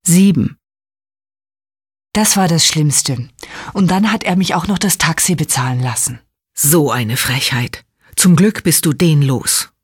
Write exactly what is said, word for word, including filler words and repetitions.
Sieben. Das war das Schlimmste. Und dann hat er mich auch noch das Taxi bezahlen lassen. So eine Frechheit. Zum Glück bist du den los.